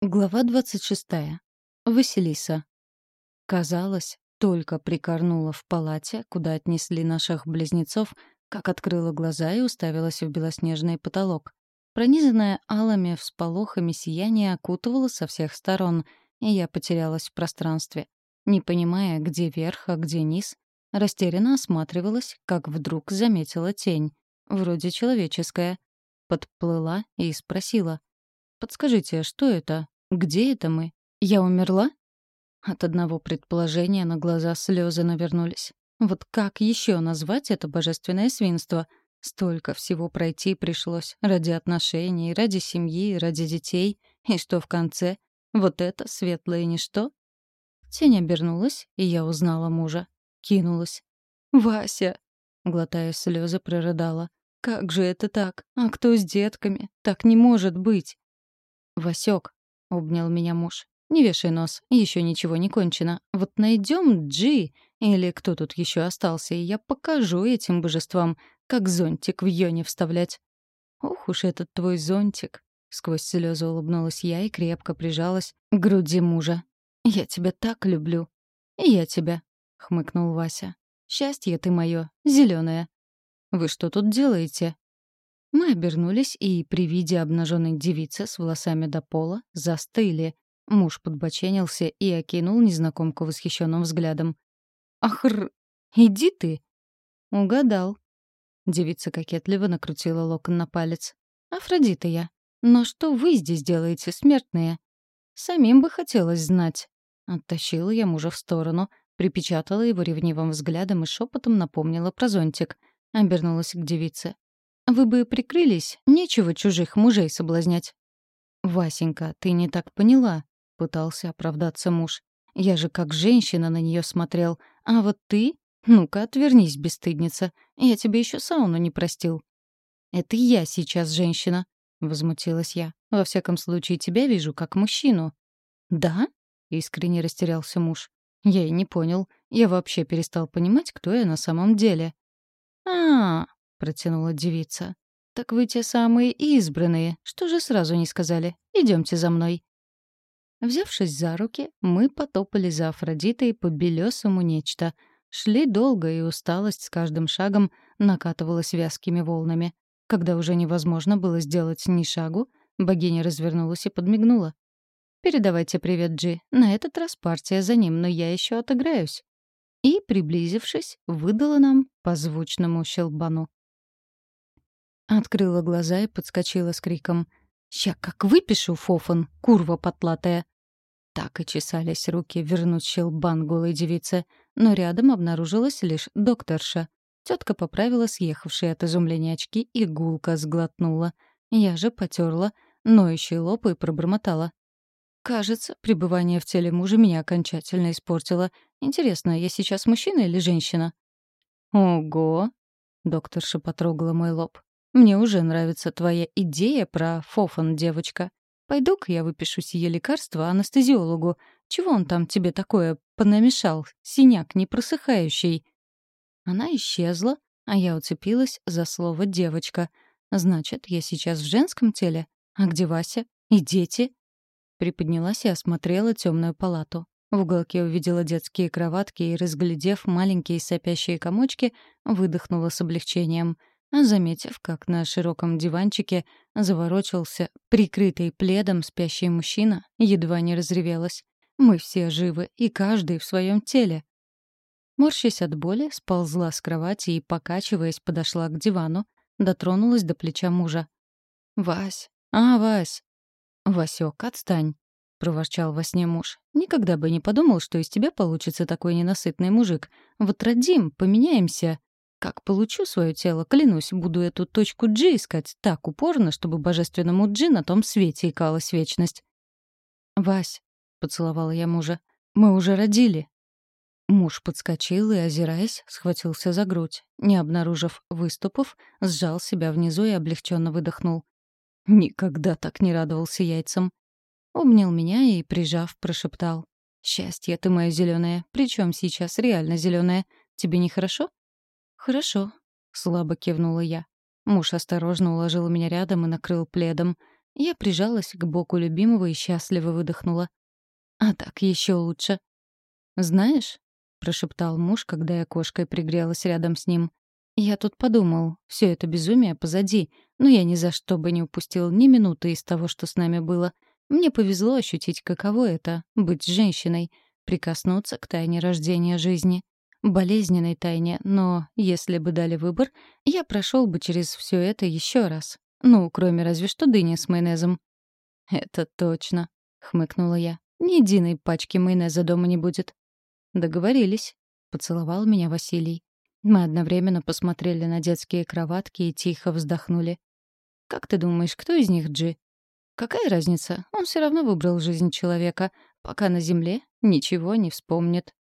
Глава 26. Василиса. Казалось, только прикорнула в палате, куда отнесли наших близнецов, как открыла глаза и уставилась в белоснежный потолок. Пронизанное алыми всполохами сияние окутывало со всех сторон, и я потерялась в пространстве. Не понимая, где верх, а где низ, растерянно осматривалась, как вдруг заметила тень, вроде человеческая. Подплыла и спросила: «Подскажите, что это? Где это мы? Я умерла?» От одного предположения на глаза слезы навернулись. Вот как еще назвать это божественное свинство? Столько всего пройти пришлось ради отношений, ради семьи, ради детей. И что в конце? Вот это светлое ничто? Тень обернулась, и я узнала мужа. Кинулась. «Вася!» — глотая слезы, прорыдала. «Как же это так? А кто с детками? Так не может быть!» «Васёк», — обнял меня муж, — «не вешай нос, еще ничего не кончено. Вот найдем Джи, или кто тут еще остался, и я покажу этим божествам, как зонтик в Йоне вставлять». «Ох уж этот твой зонтик», — сквозь слезы улыбнулась я и крепко прижалась к груди мужа. «Я тебя так люблю». «И я тебя», — хмыкнул Вася. «Счастье ты мое, зеленое». «Вы что тут делаете?» Мы обернулись и при виде обнаженной девицы с волосами до пола застыли. Муж подбоченился и окинул незнакомку восхищенным взглядом. «Ахр! Иди ты!» «Угадал». Девица кокетливо накрутила локон на палец. «Афродита я. Но что вы здесь делаете, смертные?» «Самим бы хотелось знать». Оттащила я мужа в сторону, припечатала его ревнивым взглядом и шепотом напомнила про зонтик. Обернулась к девице. «Вы бы прикрылись, нечего чужих мужей соблазнять». «Васенька, ты не так поняла», — пытался оправдаться муж. «Я же как женщина на нее смотрел. А вот ты? Ну-ка, отвернись, бесстыдница. Я тебе еще сауну не простил». «Это я сейчас женщина», — возмутилась я. «Во всяком случае, тебя вижу как мужчину». «Да?» — искренне растерялся муж. «Я и не понял. Я вообще перестал понимать, кто я на самом деле». «А-а-а», протянула девица. «Так вы те самые избранные. Что же сразу не сказали? Идемте за мной». Взявшись за руки, мы потопали за Афродитой по белесому нечто. Шли долго, и усталость с каждым шагом накатывалась вязкими волнами. Когда уже невозможно было сделать ни шагу, богиня развернулась и подмигнула. «Передавайте привет, Джи. На этот раз партия за ним, но я еще отыграюсь». И, приблизившись, выдала нам по звучному щелбану. Открыла глаза и подскочила с криком: «Ща как выпишу, фофан, курва потлатая!» Так и чесались руки вернуть щелбан голой девице, но рядом обнаружилась лишь докторша. Тетка поправила съехавшие от изумления очки и гулко сглотнула. Я же потерла ноющий лоб и пробормотала: «Кажется, пребывание в теле мужа меня окончательно испортило. Интересно, я сейчас мужчина или женщина?» «Ого!» — докторша потрогала мой лоб. «Мне уже нравится твоя идея про фофан, девочка. Пойду-ка я выпишу сие лекарство анестезиологу. Чего он там тебе такое понамешал? Синяк непросыхающий». Она исчезла, а я уцепилась за слово «девочка». Значит, я сейчас в женском теле? А где Вася? И дети? Приподнялась и осмотрела темную палату. В уголке увидела детские кроватки и, разглядев маленькие сопящие комочки, выдохнула с облегчением. А заметив, как на широком диванчике заворочился прикрытый пледом спящий мужчина, едва не разревелась. Мы все живы, и каждый в своем теле. Морщась от боли, сползла с кровати и, покачиваясь, подошла к дивану, дотронулась до плеча мужа. «Вась! А, Вась!» «Васёк, отстань!» — проворчал во сне муж. «Никогда бы не подумал, что из тебя получится такой ненасытный мужик. Вот родим, поменяемся. Как получу свое тело, клянусь, буду эту точку G искать так упорно, чтобы божественному G на том свете икалась вечность». «Вась!» — поцеловала я мужа. «Мы уже родили!» Муж подскочил и, озираясь, схватился за грудь. Не обнаружив выступов, сжал себя внизу и облегченно выдохнул. Никогда так не радовался яйцам. Обнял меня и, прижав, прошептал: «Счастье ты мое зеленое, причем сейчас реально зеленое. Тебе нехорошо?» «Хорошо», — слабо кивнула я. Муж осторожно уложил меня рядом и накрыл пледом. Я прижалась к боку любимого и счастливо выдохнула. А так еще лучше. «Знаешь», — прошептал муж, когда я кошкой пригрелась рядом с ним, «я тут подумал, все это безумие позади, но я ни за что бы не упустил ни минуты из того, что с нами было. Мне повезло ощутить, каково это — быть женщиной, прикоснуться к тайне рождения жизни. Болезненной тайне, но если бы дали выбор, я прошел бы через все это еще раз. Ну, кроме разве что дыни с майонезом». «Это точно», — хмыкнула я. «Ни единой пачки майонеза дома не будет». «Договорились», — поцеловал меня Василий. Мы одновременно посмотрели на детские кроватки и тихо вздохнули. «Как ты думаешь, кто из них Джи?» «Какая разница? Он все равно выбрал жизнь человека. Пока на земле, ничего не вспомнит».